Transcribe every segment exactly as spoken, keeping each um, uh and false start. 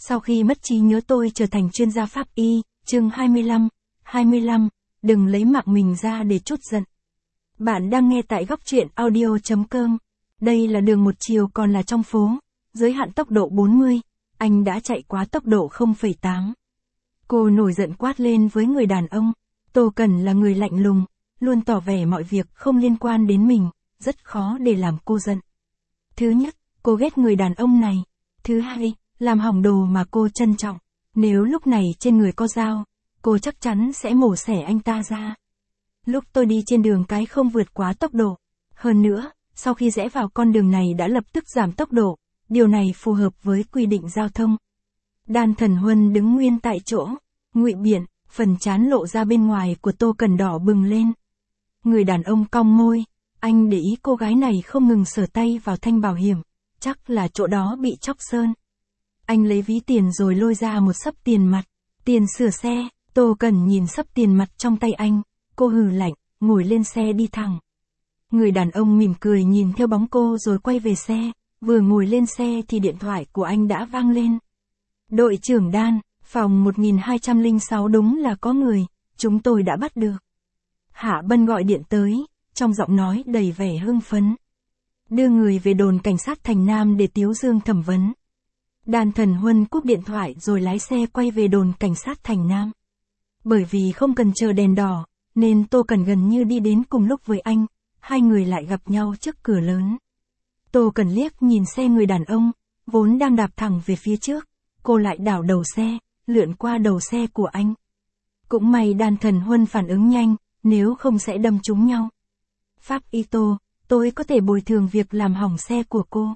Sau khi mất trí nhớ tôi trở thành chuyên gia pháp y, chương hai mươi lăm, hai mươi lăm, đừng lấy mạng mình ra để trút giận. Bạn đang nghe tại góc truyện audio chấm com. Đây là đường một chiều còn là trong phố, giới hạn tốc độ bốn mươi, anh đã chạy quá tốc độ không phẩy tám. Cô nổi giận quát lên với người đàn ông. Tô Cẩn là người lạnh lùng, luôn tỏ vẻ mọi việc không liên quan đến mình, rất khó để làm cô giận. Thứ nhất, cô ghét người đàn ông này. Thứ hai, làm hỏng đồ mà cô trân trọng. Nếu lúc này trên người có dao, cô chắc chắn sẽ mổ xẻ anh ta ra. Lúc tôi đi trên đường cái không vượt quá tốc độ. Hơn nữa, sau khi rẽ vào con đường này đã lập tức giảm tốc độ, điều này phù hợp với quy định giao thông. Đan Thần Huân đứng nguyên tại chỗ, ngụy biện, phần trán lộ ra bên ngoài của Tô Cẩn đỏ bừng lên. Người đàn ông cong môi, anh để ý cô gái này không ngừng sờ tay vào thanh bảo hiểm, chắc là chỗ đó bị chóc sơn. Anh lấy ví tiền rồi lôi ra một xấp tiền mặt, tiền sửa xe. Tô Cẩn nhìn xấp tiền mặt trong tay anh, cô hừ lạnh, ngồi lên xe đi thẳng. Người đàn ông mỉm cười nhìn theo bóng cô rồi quay về xe, vừa ngồi lên xe thì điện thoại của anh đã vang lên. Đội trưởng Đan, phòng một nghìn hai trăm lẻ sáu đúng là có người, chúng tôi đã bắt được. Hạ Bân gọi điện tới, trong giọng nói đầy vẻ hưng phấn. Đưa người về đồn cảnh sát Thành Nam để Tiếu Dương thẩm vấn. Đan Thần Huân cúp điện thoại rồi lái xe quay về đồn cảnh sát Thành Nam. Bởi vì không cần chờ đèn đỏ, nên Tô Cẩn gần như đi đến cùng lúc với anh, hai người lại gặp nhau trước cửa lớn. Tô Cẩn liếc nhìn xe người đàn ông, vốn đang đạp thẳng về phía trước, cô lại đảo đầu xe, lượn qua đầu xe của anh. Cũng may Đan Thần Huân phản ứng nhanh, nếu không sẽ đâm trúng nhau. Pháp y Tô, tôi có thể bồi thường việc làm hỏng xe của cô.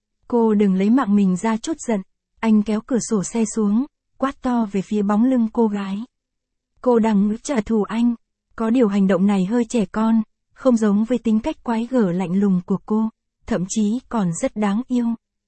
Cô đừng lấy mạng mình ra trút giận. Anh kéo cửa sổ xe xuống, quát to về phía bóng lưng cô gái. Cô đang trả thù anh. Có điều hành động này hơi trẻ con, không giống với tính cách quái gở lạnh lùng của cô, thậm chí còn rất đáng yêu.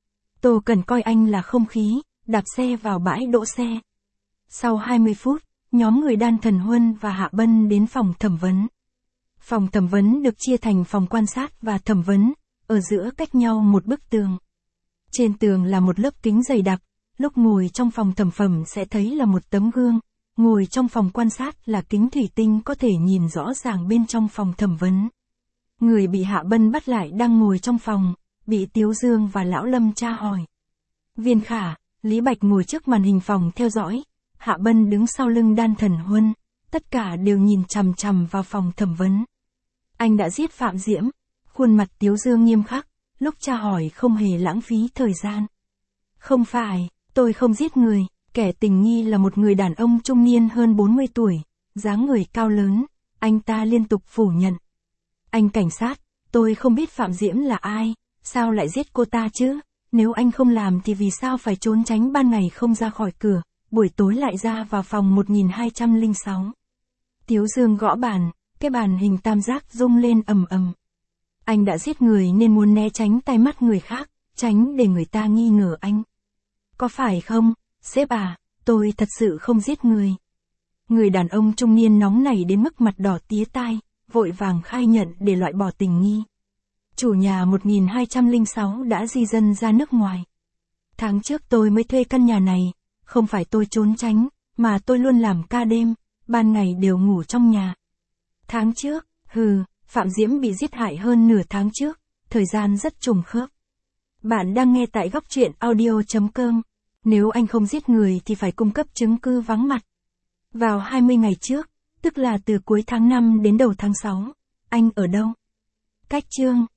Tô Cẩn coi anh là không khí, đạp xe vào bãi đỗ xe. Sau hai mươi phút, nhóm người Đan Thần Huân và Hạ Bân đến phòng thẩm vấn. Phòng thẩm vấn được chia thành phòng quan sát và thẩm vấn, ở giữa cách nhau một bức tường. Trên tường là một lớp kính dày đặc, lúc ngồi trong phòng thẩm phẩm sẽ thấy là một tấm gương, ngồi trong phòng quan sát là kính thủy tinh có thể nhìn rõ ràng bên trong phòng thẩm vấn. Người bị Hạ Bân bắt lại đang ngồi trong phòng, bị Tiếu Dương và Lão Lâm tra hỏi. Viên Khả, Lý Bạch ngồi trước màn hình phòng theo dõi, Hạ Bân đứng sau lưng Đan Thần Huân, tất cả đều nhìn chằm chằm vào phòng thẩm vấn. Anh đã giết Phạm Diễm, khuôn mặt Tiếu Dương nghiêm khắc, lúc tra hỏi không hề lãng phí thời gian. Không phải, tôi không giết người, kẻ tình nghi là một người đàn ông trung niên hơn bốn mươi tuổi, dáng người cao lớn, anh ta liên tục phủ nhận. Anh cảnh sát, tôi không biết Phạm Diễm là ai, sao lại giết cô ta chứ, nếu anh không làm thì vì sao phải trốn tránh ban ngày không ra khỏi cửa, buổi tối lại ra vào phòng một nghìn hai trăm lẻ sáu. Tiếu Dương gõ bàn, cái bàn hình tam giác rung lên ầm ầm. Anh đã giết người nên muốn né tránh tai mắt người khác, tránh để người ta nghi ngờ anh. Có phải không, sếp à, tôi thật sự không giết người. Người đàn ông trung niên nóng nảy đến mức mặt đỏ tía tai, vội vàng khai nhận để loại bỏ tình nghi. Chủ nhà một nghìn hai trăm lẻ sáu đã di dân ra nước ngoài. Tháng trước tôi mới thuê căn nhà này, không phải tôi trốn tránh, mà tôi luôn làm ca đêm, ban ngày đều ngủ trong nhà. Tháng trước, hừ, Phạm Diễm bị giết hại hơn nửa tháng trước, thời gian rất trùng khớp. Bạn đang nghe tại góc truyện audio chấm com. Nếu anh không giết người thì phải cung cấp chứng cứ vắng mặt. Vào hai mươi ngày trước, tức là từ cuối tháng năm đến đầu tháng sáu, anh ở đâu? Cách chương